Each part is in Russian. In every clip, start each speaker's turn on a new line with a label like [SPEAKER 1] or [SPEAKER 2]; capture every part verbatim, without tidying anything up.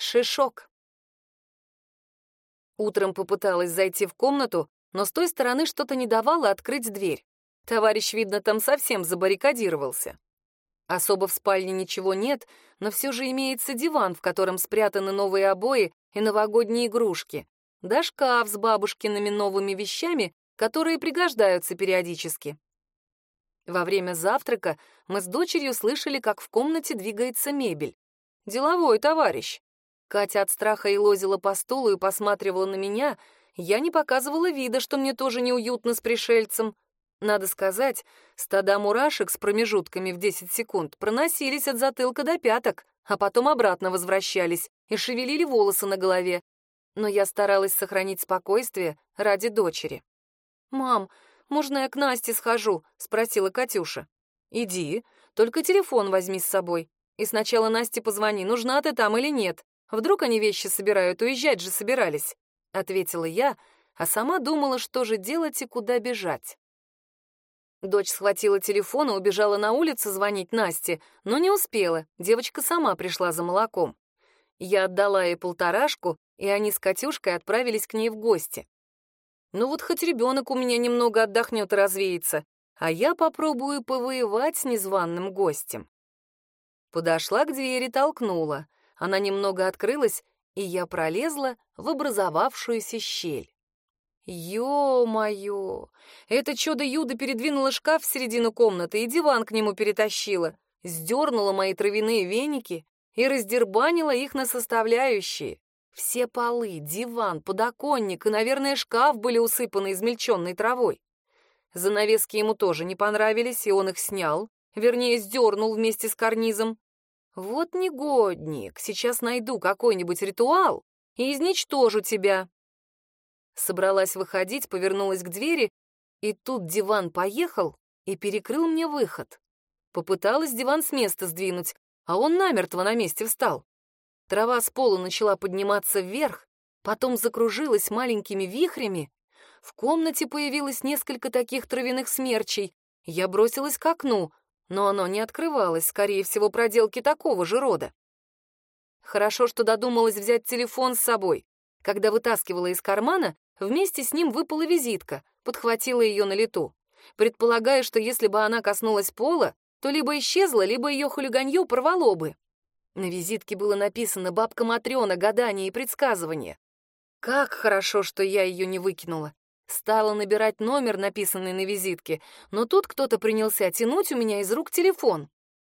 [SPEAKER 1] Шишок. Утром попыталась зайти в комнату, но с той стороны что-то не давало открыть дверь. Товарищ, видно, там совсем забаррикадировался. Особо в спальне ничего нет, но все же имеется диван, в котором спрятаны новые обои и новогодние игрушки, да шкаф с бабушкиными новыми вещами, которые пригождаются периодически. Во время завтрака мы с дочерью слышали, как в комнате двигается мебель. Деловой товарищ. Катя от страха елозила по стулу и посматривала на меня. Я не показывала вида, что мне тоже неуютно с пришельцем. Надо сказать, стада мурашек с промежутками в десять секунд проносились от затылка до пяток, а потом обратно возвращались и шевелили волосы на голове. Но я старалась сохранить спокойствие ради дочери. «Мам, можно я к Насте схожу?» — спросила Катюша. «Иди, только телефон возьми с собой. И сначала Насте позвони, нужна ты там или нет. Вдруг они вещи собирают, уезжать же собирались», — ответила я, а сама думала, что же делать и куда бежать. Дочь схватила телефон и убежала на улицу звонить Насте, но не успела, девочка сама пришла за молоком. Я отдала ей полторашку, и они с Катюшкой отправились к ней в гости. Ну вот хоть ребенок у меня немного отдохнет и развеется, а я попробую повоевать с незваным гостем. Подошла к двери, толкнула. Она немного открылась, и я пролезла в образовавшуюся щель. Ё-моё! Это чудо-юдо передвинуло шкаф в середину комнаты и диван к нему перетащила, сдернула мои травяные веники и раздербанила их на составляющие. Все полы, диван, подоконник и, наверное, шкаф были усыпаны измельченной травой. Занавески ему тоже не понравились, и он их снял, вернее, сдернул вместе с карнизом. Вот негодник, сейчас найду какой-нибудь ритуал и изничтожу тебя. Собралась выходить, повернулась к двери, и тут диван поехал и перекрыл мне выход. Попыталась диван с места сдвинуть, а он намертво на месте встал. Трава с пола начала подниматься вверх, потом закружилась маленькими вихрями. В комнате появилось несколько таких травяных смерчей. Я бросилась к окну, но оно не открывалось, скорее всего, проделки такого же рода. Хорошо, что додумалась взять телефон с собой. Когда вытаскивала из кармана, вместе с ним выпала визитка, подхватила ее на лету. Предполагая, что если бы она коснулась пола, то либо исчезла, либо ее хулиганье порвало бы. На визитке было написано «Бабка Матрёна. Гадание и предсказывание». Как хорошо, что я ее не выкинула. Стала набирать номер, написанный на визитке, но тут кто-то принялся тянуть у меня из рук телефон.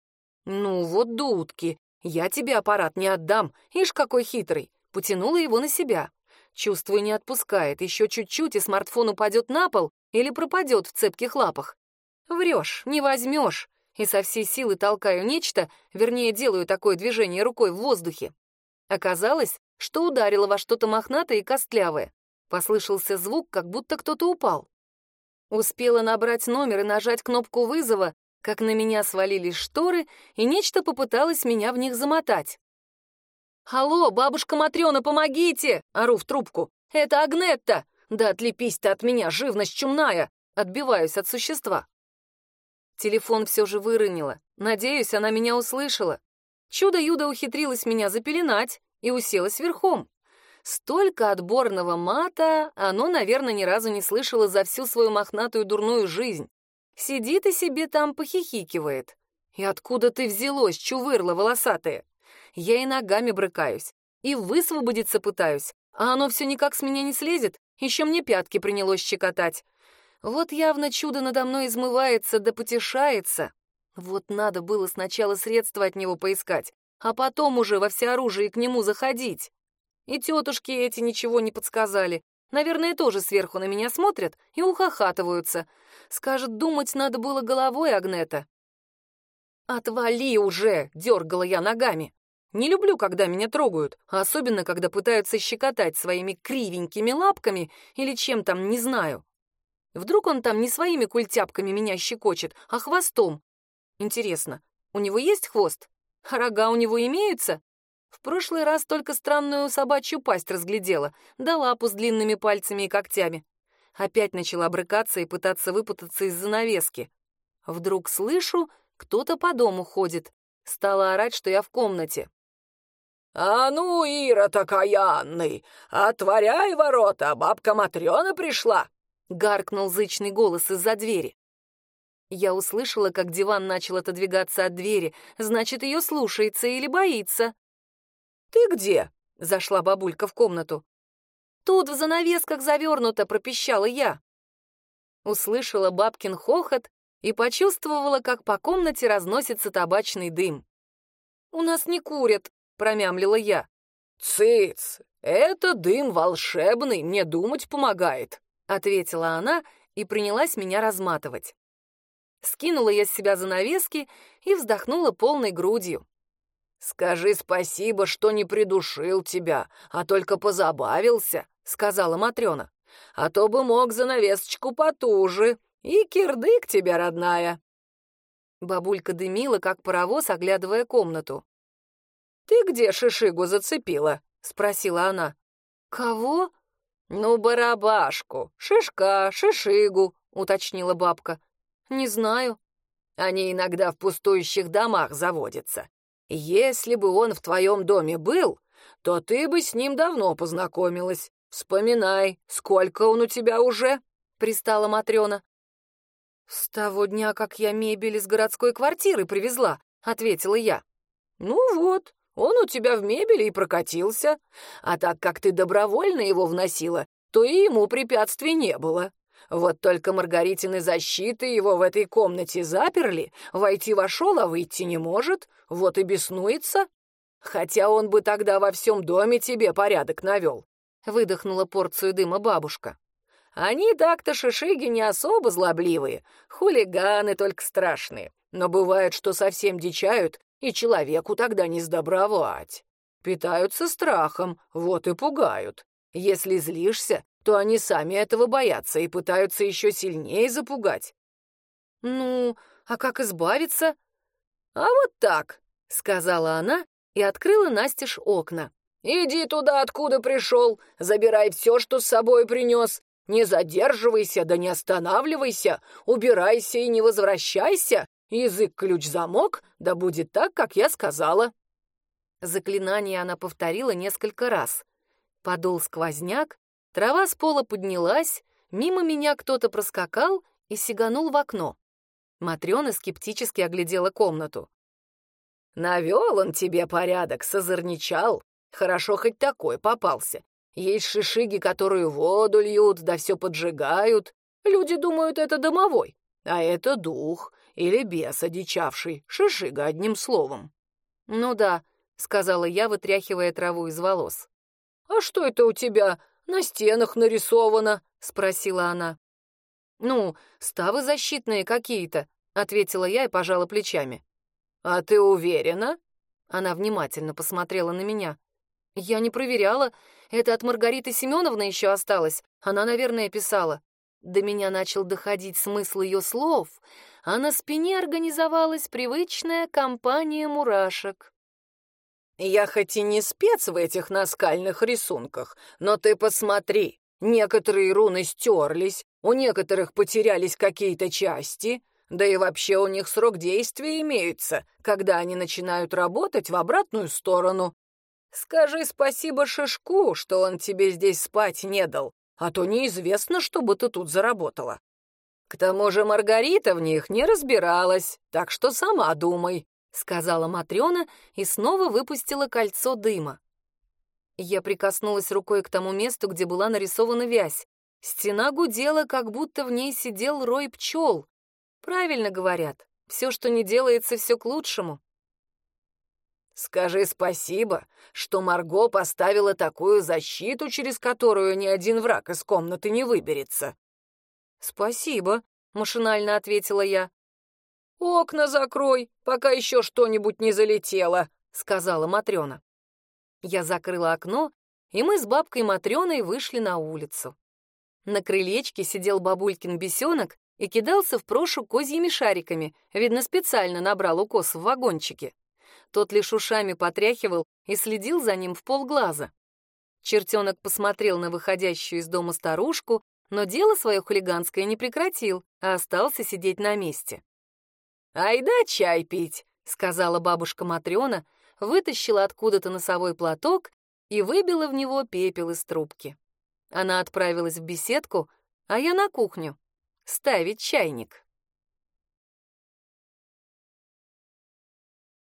[SPEAKER 1] «Ну вот, дудки, я тебе аппарат не отдам, ишь какой хитрый!» Потянула его на себя. Чувствую, не отпускает, еще чуть-чуть, и смартфон упадет на пол или пропадет в цепких лапах. Врешь, не возьмешь. И со всей силы толкаю нечто, вернее, делаю такое движение рукой в воздухе. Оказалось, что ударило во что-то мохнатое и костлявое. Послышался звук, как будто кто-то упал. Успела набрать номер и нажать кнопку вызова, как на меня свалились шторы, и нечто попыталось меня в них замотать. «Алло, бабушка Матрёна, помогите!» — ору в трубку. «Это Агнетта! Да отлепись ты от меня, живность чумная!» Отбиваюсь от существа. Телефон все же выронила. Надеюсь, она меня услышала. Чудо-юдо ухитрилась меня запеленать и уселась верхом. Столько отборного мата оно, наверное, ни разу не слышало за всю свою мохнатую дурную жизнь. Сидит и себе там похихикивает. И откуда ты взялось, чувырла волосатая? Я и ногами брыкаюсь, и высвободиться пытаюсь, а оно все никак с меня не слезет, еще мне пятки принялось щекотать. Вот явно чудо надо мной измывается да потешается. Вот надо было сначала средства от него поискать, а потом уже во всеоружии к нему заходить. И тетушки эти ничего не подсказали. Наверное, тоже сверху на меня смотрят и ухахатываются. Скажет, думать надо было головой, Агнета. «Отвали уже!» — дергала я ногами. Не люблю, когда меня трогают, а особенно, когда пытаются щекотать своими кривенькими лапками или чем там, не знаю. Вдруг он там не своими культяпками меня щекочет, а хвостом. Интересно, у него есть хвост? А рога у него имеются? В прошлый раз только странную собачью пасть разглядела, да лапу с длинными пальцами и когтями. Опять начала брыкаться и пытаться выпутаться из занавески. Вдруг слышу, кто-то по дому ходит. Стала орать, что я в комнате.
[SPEAKER 2] «А ну, Ирод окаянный, отворяй ворота, бабка Матрена пришла!» — гаркнул зычный голос из-за двери.
[SPEAKER 1] Я услышала, как диван начал отодвигаться от двери, значит, ее слушается или боится.
[SPEAKER 2] «Ты где?»
[SPEAKER 1] — зашла бабулька в комнату. «Тут в занавесках завернуто», — пропищала я. Услышала бабкин хохот и почувствовала, как по комнате разносится табачный дым. «У нас не курят», — промямлила я.
[SPEAKER 2] «Цыц, это дым волшебный, мне думать помогает»,
[SPEAKER 1] — ответила она и принялась меня разматывать. Скинула я с себя занавески и вздохнула полной грудью.
[SPEAKER 2] «Скажи спасибо, что не придушил тебя, а только позабавился», — сказала Матрена. «А то бы мог занавесочку потуже, и кирдык тебя, родная».
[SPEAKER 1] Бабулька дымила, как паровоз, оглядывая комнату.
[SPEAKER 2] «Ты где шишигу зацепила?» — спросила она.
[SPEAKER 1] «Кого?»
[SPEAKER 2] «Ну, барабашку, шишка, шишигу», — уточнила бабка.
[SPEAKER 1] «Не знаю».
[SPEAKER 2] «Они иногда в пустующих домах заводятся. Если бы он в твоем доме был, то ты бы с ним давно познакомилась. Вспоминай, сколько он у тебя уже?» — пристала Матрена.
[SPEAKER 1] «С того дня, как я мебель из городской квартиры привезла», — ответила я.
[SPEAKER 2] «Ну вот, он у тебя в мебели и прокатился. А так как ты добровольно его вносила, то и ему препятствий не было. Вот только Маргаритины защиты его в этой комнате заперли, войти вошел, а выйти не может, вот и беснуется. Хотя он бы тогда во всем доме тебе порядок навел», — выдохнула порцию дыма бабушка. «Они так-то шишиги не особо злобливые, хулиганы только страшные, но бывает, что совсем дичают, и человеку тогда не сдобровать. Питаются страхом, вот и пугают. Если злишься, то они сами этого боятся и пытаются еще сильнее запугать».
[SPEAKER 1] «Ну, а как избавиться?»
[SPEAKER 2] «А вот так», —
[SPEAKER 1] сказала она и открыла настежь окна.
[SPEAKER 2] «Иди туда, откуда пришел, забирай все, что с собой принес. Не задерживайся, да не останавливайся, убирайся и не возвращайся. Язык ключ-замок, да будет так, как я сказала».
[SPEAKER 1] Заклинание она повторила несколько раз. Подул сквозняк, трава с пола поднялась, мимо меня кто-то проскакал и сиганул в окно. Матрена скептически оглядела комнату.
[SPEAKER 2] «Навел он тебе порядок, созорничал. Хорошо, хоть такой попался. Есть шишиги, которые воду льют, да все поджигают. Люди думают, это домовой, а это дух или бес одичавший, шишига одним словом».
[SPEAKER 1] «Ну да», — сказала я, вытряхивая траву из волос.
[SPEAKER 2] «А что это у тебя на стенах нарисовано?» — спросила она.
[SPEAKER 1] «Ну, ставы защитные какие-то», — ответила я и пожала плечами.
[SPEAKER 2] «А ты уверена?»
[SPEAKER 1] Она внимательно посмотрела на меня. «Я не проверяла. Это от Маргариты Семеновны еще осталось. Она, наверное, писала». До меня начал доходить смысл ее слов, а на спине организовалась привычная компания мурашек.
[SPEAKER 2] «Я хоть и не спец в этих наскальных рисунках, но ты посмотри, некоторые руны стерлись, у некоторых потерялись какие-то части, да и вообще у них срок действия имеется, когда они начинают работать в обратную сторону. Скажи спасибо Шишку, что он тебе здесь спать не дал, а то неизвестно, что бы ты тут заработала. К тому же Маргарита в них не разбиралась, так что сама думай», — сказала Матрена и снова выпустила кольцо дыма. Я прикоснулась рукой к тому месту, где была нарисована вязь. Стена гудела, как будто в ней сидел рой пчел. Правильно говорят, все, что не делается, все к лучшему. «Скажи спасибо, что Марго поставила такую защиту, через которую ни один враг из комнаты не выберется».
[SPEAKER 1] «Спасибо», — машинально ответила я.
[SPEAKER 2] «Окна закрой, пока еще что-нибудь не залетело», — сказала Матрена.
[SPEAKER 1] Я закрыла окно, и мы с бабкой Матреной вышли на улицу. На крылечке сидел бабулькин бесенок и кидался в прошу козьими шариками, видно, специально набрал укос в вагончике. Тот лишь ушами потряхивал и следил за ним в полглаза. Чертенок посмотрел на выходящую из дома старушку, но дело свое хулиганское не прекратил, а остался сидеть на месте.
[SPEAKER 2] «Айда чай пить», — сказала бабушка Матрена,
[SPEAKER 1] вытащила откуда-то носовой платок и выбила в него пепел из трубки. Она отправилась в беседку, а я на кухню ставить чайник.